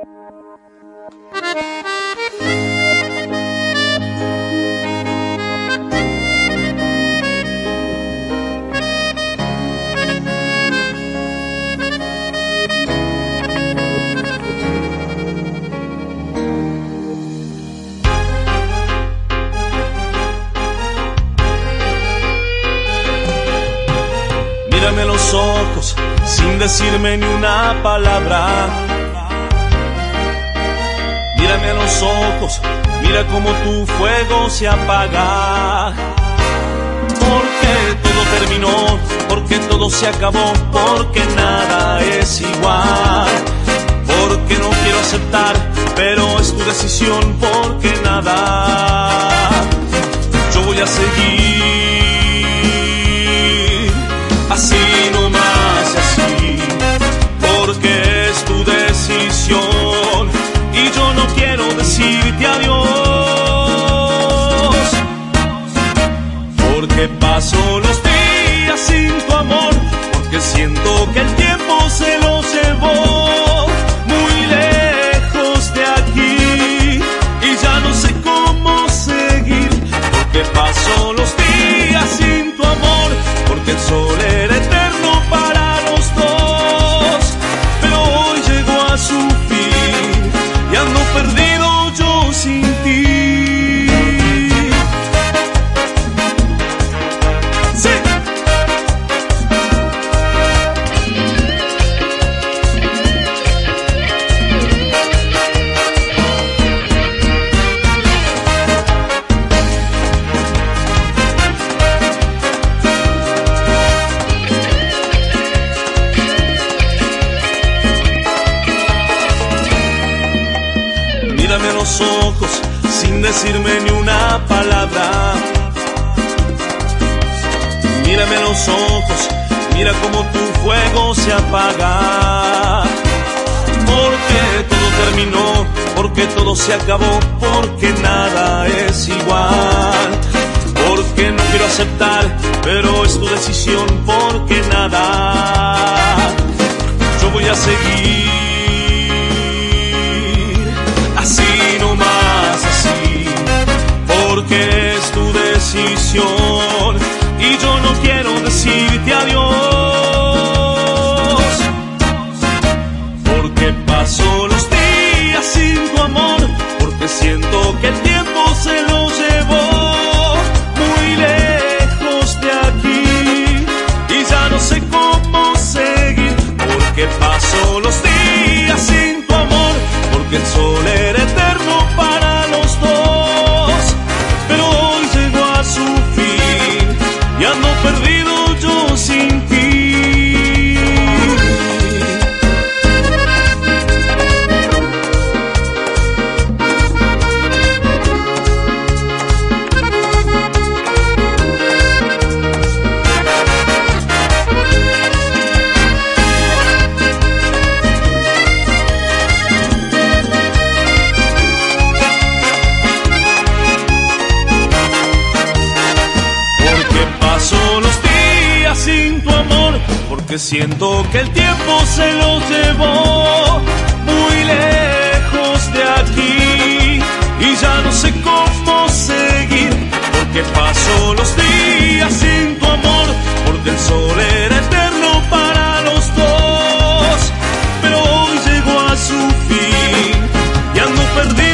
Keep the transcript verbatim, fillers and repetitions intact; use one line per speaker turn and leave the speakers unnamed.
Mírame a los ojos sin decirme ni una palabra. Mírame a los ojos, mira cómo tu fuego se apaga. Porque todo terminó, porque todo se acabó, porque nada es igual. Porque no quiero aceptar, pero es tu decisión, porque nada. Yo voy a seguir así nomás, así, porque es tu decisión y yo no quiero decirte adiós. Porque paso los días sin tu amor, porque siento que el tiempo se lo llevó muy lejos de aquí y ya no sé cómo seguir. Porque paso los días sin tu amor, porque el sol era eterno para los dos, pero hoy llegó a su fin y ando perdido yo sin ti. Sí. Mírame a los ojos sin decirme ni una palabra. Mírame a los ojos, mira cómo tu fuego se apaga. Porque todo terminó, porque todo se acabó, porque nada es igual. Porque no quiero aceptar, pero es tu decisión, porque nada. Yo voy a seguir así nomás, así, porque es tu decisión y yo no quiero decirte adiós. Porque paso los días sin tu amor, porque siento que el tiempo se lo llevó muy lejos de aquí y ya no sé cómo seguir. Porque paso los días sin tu amor, porque el sol era eterno para los dos, pero hoy llegó a su fin y ando perdido yo sin ti. Sin tu amor, porque siento que el tiempo se lo llevó muy lejos de aquí y ya no sé cómo seguir. Porque paso los días sin tu amor, porque el sol era eterno para los dos, pero hoy llegó a su fin y ando perdido